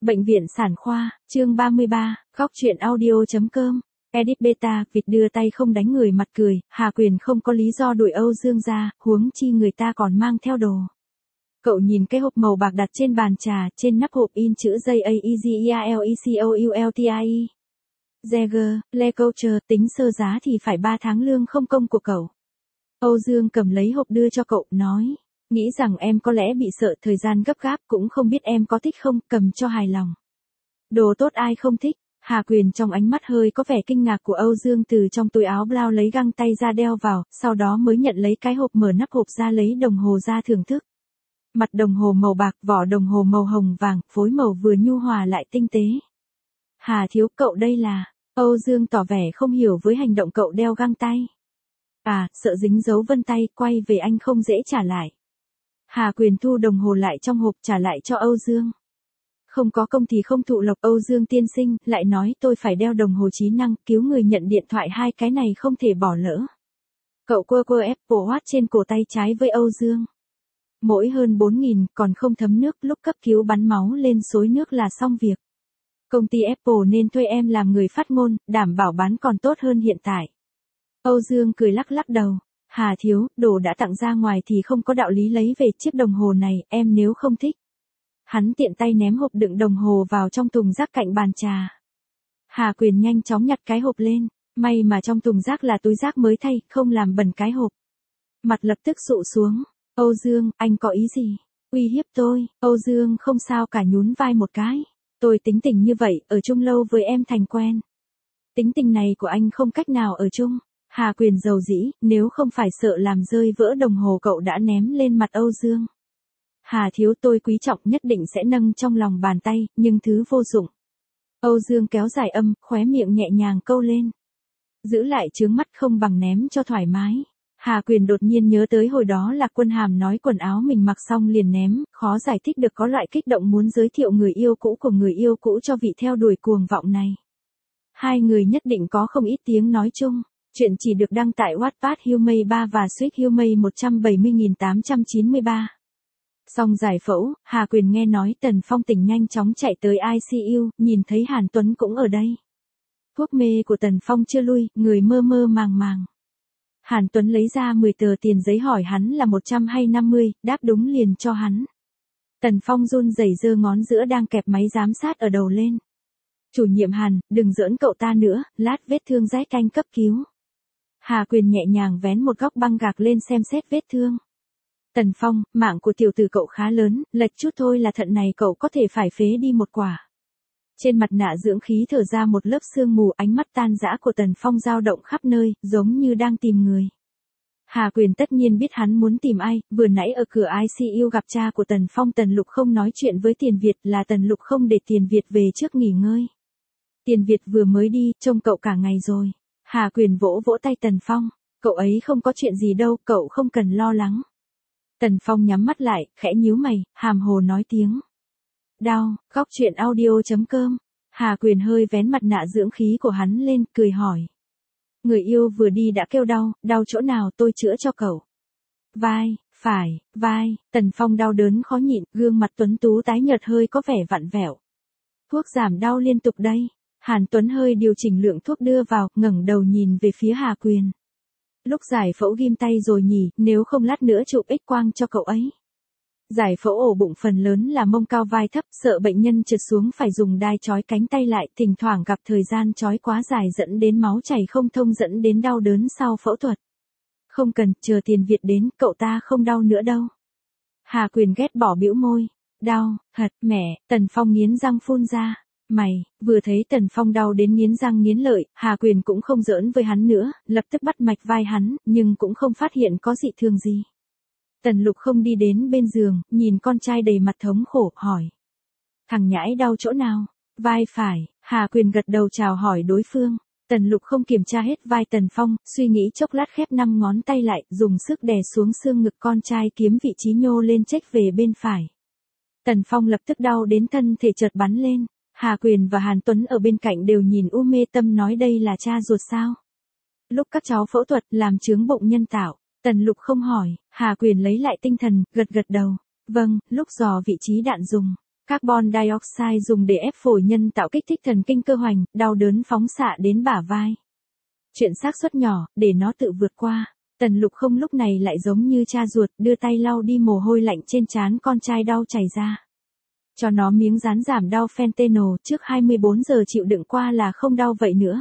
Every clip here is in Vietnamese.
Bệnh viện sản khoa, chương 33, góc truyện audio.com. Edit beta, vịt đưa tay không đánh người mặt cười, Hà Quyền không có lý do đuổi Âu Dương ra, huống chi người ta còn mang theo đồ. Cậu nhìn cái hộp màu bạc đặt trên bàn trà, trên nắp hộp in chữ JAEGERLECOULTIE. Jagger, Lecoultre, tính sơ giá thì phải 3 tháng lương không công của cậu. Âu Dương cầm lấy hộp đưa cho cậu, nói. Nghĩ rằng em có lẽ bị sợ thời gian gấp gáp, cũng không biết em có thích không, cầm cho hài lòng. Đồ tốt ai không thích. Hà Quyền trong ánh mắt hơi có vẻ kinh ngạc của Âu Dương từ trong túi áo blau lấy găng tay ra đeo vào, sau đó mới nhận lấy cái hộp, mở nắp hộp ra lấy đồng hồ ra thưởng thức. Mặt đồng hồ màu bạc, vỏ đồng hồ màu hồng vàng, phối màu vừa nhu hòa lại tinh tế. Hà thiếu, cậu đây là... Âu Dương tỏ vẻ không hiểu với hành động cậu đeo găng tay. À, sợ dính dấu vân tay, quay về anh không dễ trả lại. Hà Quyền thu đồng hồ lại trong hộp trả lại cho Âu Dương. Không có công thì không thụ lộc, Âu Dương tiên sinh, lại nói tôi phải đeo đồng hồ trí năng, cứu người nhận điện thoại, hai cái này không thể bỏ lỡ. Cậu quơ Apple Watch trên cổ tay trái với Âu Dương. Mỗi hơn 4.000, còn không thấm nước, lúc cấp cứu bắn máu lên xối nước là xong việc. Công ty Apple nên thuê em làm người phát ngôn, đảm bảo bán còn tốt hơn hiện tại. Âu Dương cười lắc lắc đầu. Hà thiếu, đồ đã tặng ra ngoài thì không có đạo lý lấy về chiếc đồng hồ này, em nếu không thích. Hắn tiện tay ném hộp đựng đồng hồ vào trong thùng rác cạnh bàn trà. Hà Quyền nhanh chóng nhặt cái hộp lên, may mà trong thùng rác là túi rác mới thay, không làm bẩn cái hộp. Mặt lập tức sụ xuống. Âu Dương, anh có ý gì? Uy hiếp tôi? Âu Dương không sao cả, nhún vai một cái. Tôi tính tình như vậy, ở chung lâu với em thành quen. Tính tình này của anh không cách nào ở chung. Hà Quyền dầu dĩ, nếu không phải sợ làm rơi vỡ đồng hồ cậu đã ném lên mặt Âu Dương. Hà thiếu, tôi quý trọng, nhất định sẽ nâng trong lòng bàn tay, nhưng thứ vô dụng. Âu Dương kéo dài âm, khóe miệng nhẹ nhàng câu lên. Giữ lại chướng mắt không bằng ném cho thoải mái. Hà Quyền đột nhiên nhớ tới hồi đó Lạc Quân Hàm nói quần áo mình mặc xong liền ném, khó giải thích được, có loại kích động muốn giới thiệu người yêu cũ của người yêu cũ cho vị theo đuổi cuồng vọng này. Hai người nhất định có không ít tiếng nói chung. Chuyện chỉ được đăng tại Wattpad Humay 3 và Sweet Humay 170.893. Xong giải phẫu, Hà Quyền nghe nói Tần Phong tỉnh nhanh chóng chạy tới ICU, nhìn thấy Hàn Tuấn cũng ở đây. Thuốc mê của Tần Phong chưa lui, người mơ mơ màng màng. Hàn Tuấn lấy ra 10 tờ tiền giấy hỏi hắn là 100 hay 50, đáp đúng liền cho hắn. Tần Phong run rẩy giơ ngón giữa đang kẹp máy giám sát ở đầu lên. Chủ nhiệm Hàn, đừng giỡn cậu ta nữa, lát vết thương rách canh cấp cứu. Hà Quyền nhẹ nhàng vén một góc băng gạc lên xem xét vết thương. Tần Phong, mạng của tiểu tử cậu khá lớn, lệch chút thôi là thận này cậu có thể phải phế đi một quả. Trên mặt nạ dưỡng khí thở ra một lớp sương mù, ánh mắt tan rã của Tần Phong dao động khắp nơi, giống như đang tìm người. Hà Quyền tất nhiên biết hắn muốn tìm ai, vừa nãy ở cửa ICU gặp cha của Tần Phong, Tần Lục không nói chuyện với Tiền Việt, là Tần Lục không để Tiền Việt về trước nghỉ ngơi. Tiền Việt vừa mới đi, trông cậu cả ngày rồi. Hà Quyền vỗ vỗ tay Tần Phong, cậu ấy không có chuyện gì đâu, cậu không cần lo lắng. Tần Phong nhắm mắt lại, khẽ nhíu mày, hàm hồ nói tiếng. Đau, góc truyện audio.com. Hà Quyền hơi vén mặt nạ dưỡng khí của hắn lên, cười hỏi. Người yêu vừa đi đã kêu đau, đau chỗ nào tôi chữa cho cậu. Vai, phải, vai, Tần Phong đau đớn khó nhịn, gương mặt tuấn tú tái nhợt hơi có vẻ vặn vẹo. Thuốc giảm đau liên tục đây. Hàn Tuấn hơi điều chỉnh lượng thuốc đưa vào, ngẩng đầu nhìn về phía Hà Quyền. Lúc giải phẫu ghim tay rồi nhỉ, nếu không lát nữa chụp X-quang cho cậu ấy. Giải phẫu ổ bụng phần lớn là mông cao vai thấp, sợ bệnh nhân trượt xuống phải dùng đai trói cánh tay lại, thỉnh thoảng gặp thời gian trói quá dài dẫn đến máu chảy không thông, dẫn đến đau đớn sau phẫu thuật. Không cần, chờ Tiền Việt đến, cậu ta không đau nữa đâu. Hà Quyền ghét bỏ bĩu môi. Đau, thật, mẹ, Tần Phong nghiến răng phun ra. Mày, vừa thấy Tần Phong đau đến nghiến răng nghiến lợi, Hà Quyền cũng không giỡn với hắn nữa, lập tức bắt mạch vai hắn, nhưng cũng không phát hiện có dị thường gì. Tần Lục không đi đến bên giường, nhìn con trai đầy mặt thống khổ, hỏi. Thằng nhãi đau chỗ nào? Vai phải. Hà Quyền gật đầu chào hỏi đối phương. Tần Lục không kiểm tra hết vai Tần Phong, suy nghĩ chốc lát khép 5 ngón tay lại, dùng sức đè xuống xương ngực con trai, kiếm vị trí nhô lên chếch về bên phải. Tần Phong lập tức đau đến thân thể chợt bắn lên. Hà Quyền và Hàn Tuấn ở bên cạnh đều nhìn u mê, tâm nói đây là cha ruột sao? Lúc các cháu phẫu thuật làm chướng bụng nhân tạo, Tần Lục không hỏi, Hà Quyền lấy lại tinh thần, gật gật đầu. Vâng, lúc dò vị trí đạn dùng. Carbon dioxide dùng để ép phổi nhân tạo kích thích thần kinh cơ hoành, đau đớn phóng xạ đến bả vai. Chuyện xác suất nhỏ, để nó tự vượt qua. Tần Lục Không lúc này lại giống như cha ruột, đưa tay lau đi mồ hôi lạnh trên trán con trai đau chảy ra. Cho nó miếng dán giảm đau fentanyl, trước 24 giờ chịu đựng qua là không đau vậy nữa.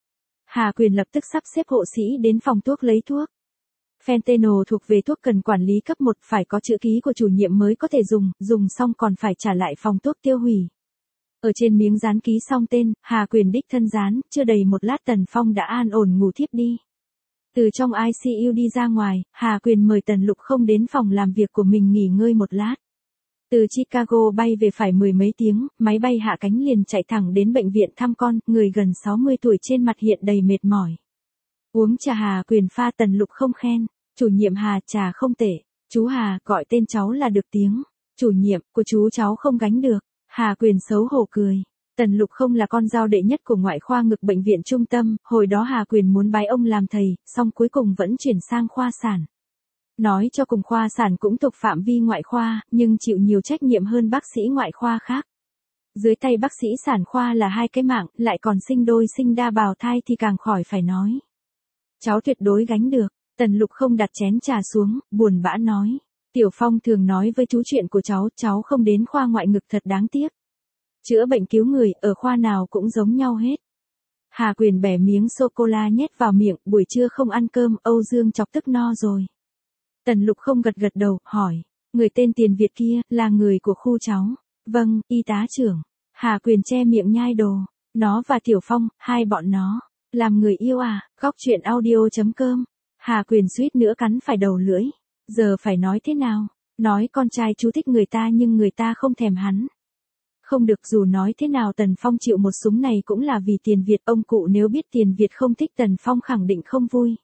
Hà Quyền lập tức sắp xếp hộ sĩ đến phòng thuốc lấy thuốc. Fentanyl thuộc về thuốc cần quản lý cấp 1, phải có chữ ký của chủ nhiệm mới có thể dùng xong còn phải trả lại phòng thuốc tiêu hủy. Ở trên miếng dán ký xong tên, Hà Quyền đích thân dán, chưa đầy một lát Tần Phong đã an ổn ngủ thiếp đi. Từ trong ICU đi ra ngoài, Hà Quyền mời Tần Lục Không đến phòng làm việc của mình nghỉ ngơi một lát. Từ Chicago bay về phải mười mấy tiếng, máy bay hạ cánh liền chạy thẳng đến bệnh viện thăm con, người gần 60 tuổi trên mặt hiện đầy mệt mỏi. Uống trà Hà Quyền pha, Tần Lục Không khen, chủ nhiệm Hà trà không tệ, chú Hà gọi tên cháu là được tiếng, chủ nhiệm của chú cháu không gánh được. Hà Quyền xấu hổ cười. Tần Lục Không là con dao đệ nhất của ngoại khoa ngực bệnh viện trung tâm, hồi đó Hà Quyền muốn bái ông làm thầy, song cuối cùng vẫn chuyển sang khoa sản. Nói cho cùng khoa sản cũng thuộc phạm vi ngoại khoa, nhưng chịu nhiều trách nhiệm hơn bác sĩ ngoại khoa khác. Dưới tay bác sĩ sản khoa là hai cái mạng, lại còn sinh đôi sinh đa bào thai thì càng khỏi phải nói. Cháu tuyệt đối gánh được. Tần Lục Không đặt chén trà xuống, buồn bã nói. Tiểu Phong thường nói với chú chuyện của cháu không đến khoa ngoại ngực thật đáng tiếc. Chữa bệnh cứu người, ở khoa nào cũng giống nhau hết. Hà Quyền bẻ miếng sô-cô-la nhét vào miệng, buổi trưa không ăn cơm, Âu Dương chọc tức no rồi. Tần Lục Không gật gật đầu, hỏi. Người tên Tiền Việt kia, là người của khu cháu. Vâng, y tá trưởng. Hà Quyền che miệng nhai đồ. Nó và Tiểu Phong, hai bọn nó. Làm người yêu à, góc chuyện audio.com. Hà Quyền suýt nữa cắn phải đầu lưỡi. Giờ phải nói thế nào? Nói con trai chú thích người ta nhưng người ta không thèm hắn. Không được, dù nói thế nào Tần Phong chịu một súng này cũng là vì Tiền Việt, ông cụ nếu biết Tiền Việt không thích Tần Phong khẳng định không vui.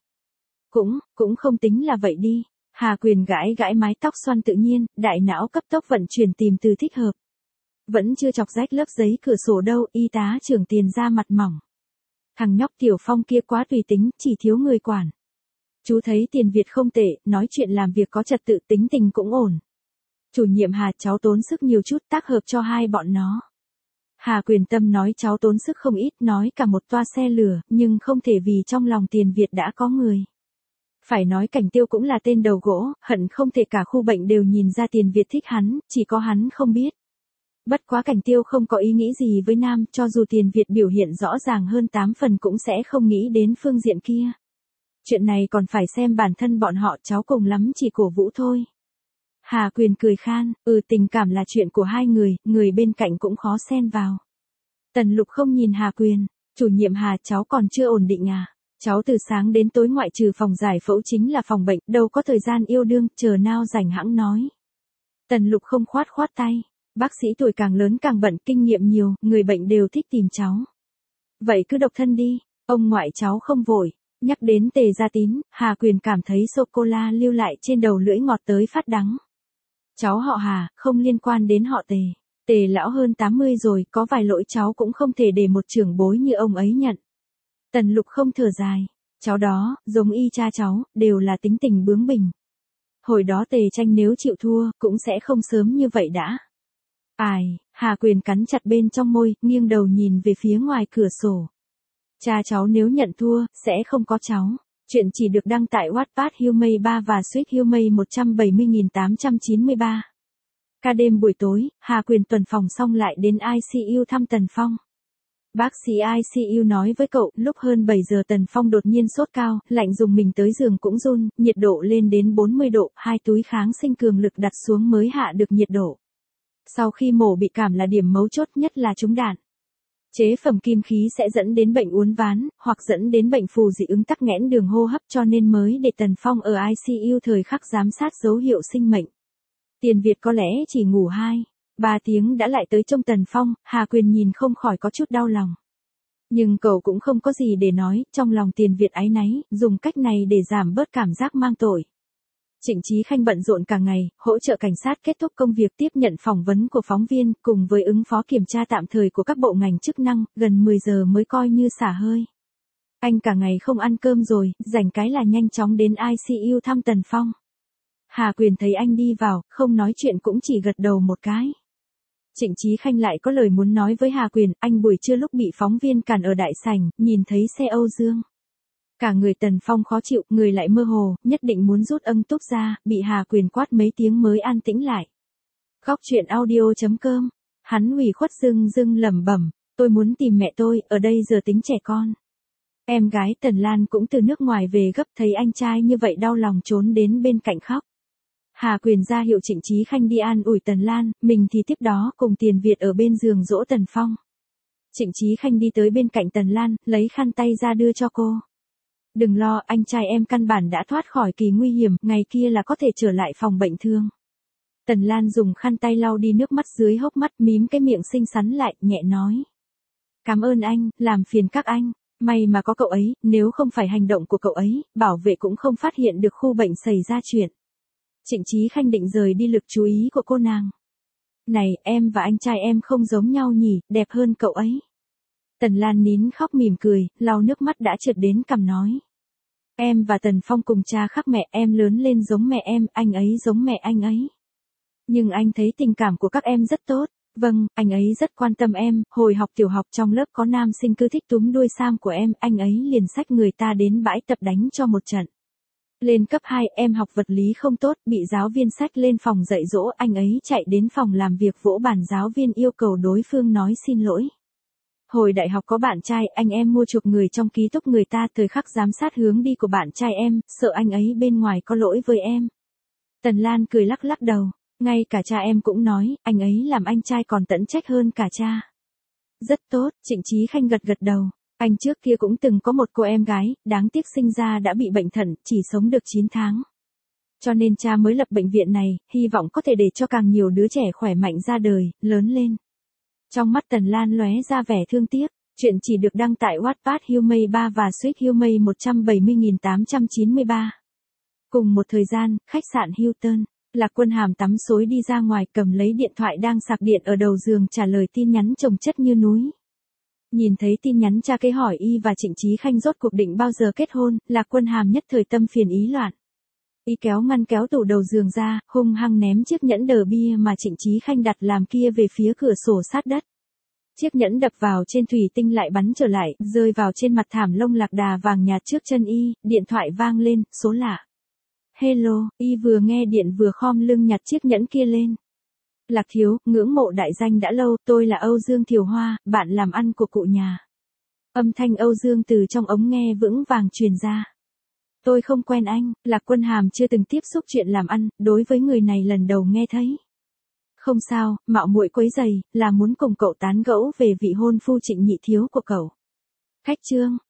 Cũng không tính là vậy đi. Hà Quyền gãi gãi mái tóc xoăn tự nhiên, đại não cấp tốc vận chuyển tìm từ thích hợp. Vẫn chưa chọc rách lớp giấy cửa sổ đâu, y tá trưởng Tiền ra mặt mỏng. Thằng nhóc Tiểu Phong kia quá tùy tính, chỉ thiếu người quản. Chú thấy Tiền Việt không tệ, nói chuyện làm việc có trật tự, tính tình cũng ổn. Chủ nhiệm Hà, cháu tốn sức nhiều chút tác hợp cho hai bọn nó. Hà Quyền tâm nói cháu tốn sức không ít, nói cả một toa xe lửa, nhưng không thể vì trong lòng Tiền Việt đã có người. Phải nói Cảnh Tiêu cũng là tên đầu gỗ, hận không thể cả khu bệnh đều nhìn ra Tiền Việt thích hắn, chỉ có hắn không biết. Bất quá Cảnh Tiêu không có ý nghĩ gì với Nam, cho dù Tiền Việt biểu hiện rõ ràng hơn 8 phần cũng sẽ không nghĩ đến phương diện kia. Chuyện này còn phải xem bản thân bọn họ, cháu cùng lắm chỉ cổ vũ thôi. Hà Quyền cười khan, tình cảm là chuyện của hai người bên cạnh cũng khó xen vào. Tần Lục Không nhìn Hà Quyền, chủ nhiệm Hà, cháu còn chưa ổn định à? Cháu từ sáng đến tối ngoại trừ phòng giải phẫu chính là phòng bệnh, đâu có thời gian yêu đương, chờ nào rảnh hẵng nói. Tần Lục Không khoát tay, bác sĩ tuổi càng lớn càng bận, kinh nghiệm nhiều, người bệnh đều thích tìm cháu. Vậy cứ độc thân đi, ông ngoại cháu không vội. Nhắc đến Tề Gia Tín, Hà Quyền cảm thấy sô-cô-la lưu lại trên đầu lưỡi ngọt tới phát đắng. Cháu họ Hà, không liên quan đến họ Tề. Tề lão hơn 80 rồi, có vài lỗi cháu cũng không thể để một trưởng bối như ông ấy nhận. Tần Lục Không thở dài. Cháu đó, giống y cha cháu, đều là tính tình bướng bỉnh. Hồi đó Tề Tranh nếu chịu thua, cũng sẽ không sớm như vậy đã. Hà Quyền cắn chặt bên trong môi, nghiêng đầu nhìn về phía ngoài cửa sổ. Cha cháu nếu nhận thua, sẽ không có cháu. Chuyện chỉ được đăng tại Wattpad Humay 3 và Sweet Humay 170.893. Ca đêm buổi tối, Hà Quyền tuần phòng xong lại đến ICU thăm Tần Phong. Bác sĩ ICU nói với cậu, lúc hơn 7 giờ Tần Phong đột nhiên sốt cao, lạnh dùng mình tới giường cũng run, nhiệt độ lên đến 40 độ, 2 túi kháng sinh cường lực đặt xuống mới hạ được nhiệt độ. Sau khi mổ bị cảm là điểm mấu chốt nhất là trúng đạn. Chế phẩm kim khí sẽ dẫn đến bệnh uốn ván, hoặc dẫn đến bệnh phù dị ứng tắc nghẽn đường hô hấp, cho nên mới để Tần Phong ở ICU thời khắc giám sát dấu hiệu sinh mệnh. Tiền Việt có lẽ chỉ ngủ 2-3 tiếng đã lại tới trông Tần Phong, Hà Quyền nhìn không khỏi có chút đau lòng. Nhưng cậu cũng không có gì để nói, trong lòng Tiền Việt áy náy, dùng cách này để giảm bớt cảm giác mang tội. Trịnh Chí Khanh bận rộn cả ngày, hỗ trợ cảnh sát kết thúc công việc, tiếp nhận phỏng vấn của phóng viên, cùng với ứng phó kiểm tra tạm thời của các bộ ngành chức năng, gần 10 giờ mới coi như xả hơi. Anh cả ngày không ăn cơm rồi, rảnh cái là nhanh chóng đến ICU thăm Tần Phong. Hà Quyền thấy anh đi vào, không nói chuyện cũng chỉ gật đầu một cái. Trịnh Chí Khanh lại có lời muốn nói với Hà Quyền, anh buổi trưa lúc bị phóng viên cản ở đại sảnh, nhìn thấy xe Âu Dương. Cả người Tần Phong khó chịu, người lại mơ hồ, nhất định muốn rút âng túc ra, bị Hà Quyền quát mấy tiếng mới an tĩnh lại. Góc truyện audio.com, hắn ủy khuất dưng lẩm bẩm, tôi muốn tìm mẹ tôi, ở đây giờ tính trẻ con. Em gái Tần Lan cũng từ nước ngoài về gấp, thấy anh trai như vậy đau lòng trốn đến bên cạnh khóc. Hà Quyền ra hiệu Trịnh Chí Khanh đi an ủi Tần Lan, mình thì tiếp đó cùng Tiền Việt ở bên giường dỗ Tần Phong. Trịnh Chí Khanh đi tới bên cạnh Tần Lan, lấy khăn tay ra đưa cho cô. Đừng lo, anh trai em căn bản đã thoát khỏi kỳ nguy hiểm, ngày kia là có thể trở lại phòng bệnh thương. Tần Lan dùng khăn tay lau đi nước mắt dưới hốc mắt, mím cái miệng xinh xắn lại, nhẹ nói. Cảm ơn anh, làm phiền các anh. May mà có cậu ấy, nếu không phải hành động của cậu ấy, bảo vệ cũng không phát hiện được khu bệnh xảy ra chuyện. Trịnh Chí Khanh định rời đi lực chú ý của cô nàng. Này, em và anh trai em không giống nhau nhỉ, đẹp hơn cậu ấy. Tần Lan nín khóc mỉm cười, lau nước mắt đã trượt đến cằm nói. Em và Tần Phong cùng cha khác mẹ, em lớn lên giống mẹ em, anh ấy giống mẹ anh ấy. Nhưng anh thấy tình cảm của các em rất tốt. Vâng, anh ấy rất quan tâm em, hồi học tiểu học trong lớp có nam sinh cứ thích túm đuôi sam của em, anh ấy liền xách người ta đến bãi tập đánh cho một trận. Lên cấp 2, em học vật lý không tốt, bị giáo viên xách lên phòng dạy dỗ, anh ấy chạy đến phòng làm việc vỗ bàn, giáo viên yêu cầu đối phương nói xin lỗi. Hồi đại học có bạn trai, anh em mua chuộc người trong ký túc người ta, thời khắc giám sát hướng đi của bạn trai em, sợ anh ấy bên ngoài có lỗi với em. Tần Lan cười lắc lắc đầu. Ngay cả cha em cũng nói, anh ấy làm anh trai còn tận trách hơn cả cha. Rất tốt, Trịnh Chí Khanh gật gật đầu. Anh trước kia cũng từng có một cô em gái, đáng tiếc sinh ra đã bị bệnh thận, chỉ sống được 9 tháng. Cho nên cha mới lập bệnh viện này, hy vọng có thể để cho càng nhiều đứa trẻ khỏe mạnh ra đời, lớn lên. Trong mắt Tần Lan lóe ra vẻ thương tiếc. Chuyện chỉ được đăng tại Wattpad Humay 3 và Sweet Humay 170.893. Cùng một thời gian, khách sạn Hilton. Lạc Quân Hàm tắm xối đi ra ngoài, cầm lấy điện thoại đang sạc điện ở đầu giường, trả lời tin nhắn chồng chất như núi. Nhìn thấy tin nhắn cha kế hỏi y và Trịnh Chí Khanh rốt cuộc định bao giờ kết hôn, Lạc Quân Hàm nhất thời tâm phiền ý loạn. Y kéo ngăn kéo tủ đầu giường ra, hung hăng ném chiếc nhẫn đờ bia mà Trịnh Chí Khanh đặt làm kia về phía cửa sổ sát đất. Chiếc nhẫn đập vào trên thủy tinh lại bắn trở lại, rơi vào trên mặt thảm lông lạc đà vàng nhạt trước chân y, điện thoại vang lên, số lạ. Hello, y vừa nghe điện vừa khom lưng nhặt chiếc nhẫn kia lên. Lạc thiếu, ngưỡng mộ đại danh đã lâu, tôi là Âu Dương Thiều Hoa, bạn làm ăn của cụ nhà. Âm thanh Âu Dương từ trong ống nghe vững vàng truyền ra. Tôi không quen anh, Lạc Quân Hàm chưa từng tiếp xúc chuyện làm ăn, đối với người này lần đầu nghe thấy. Không sao, mạo muội quấy giày, là muốn cùng cậu tán gẫu về vị hôn phu Trịnh nhị thiếu của cậu. Khách trương,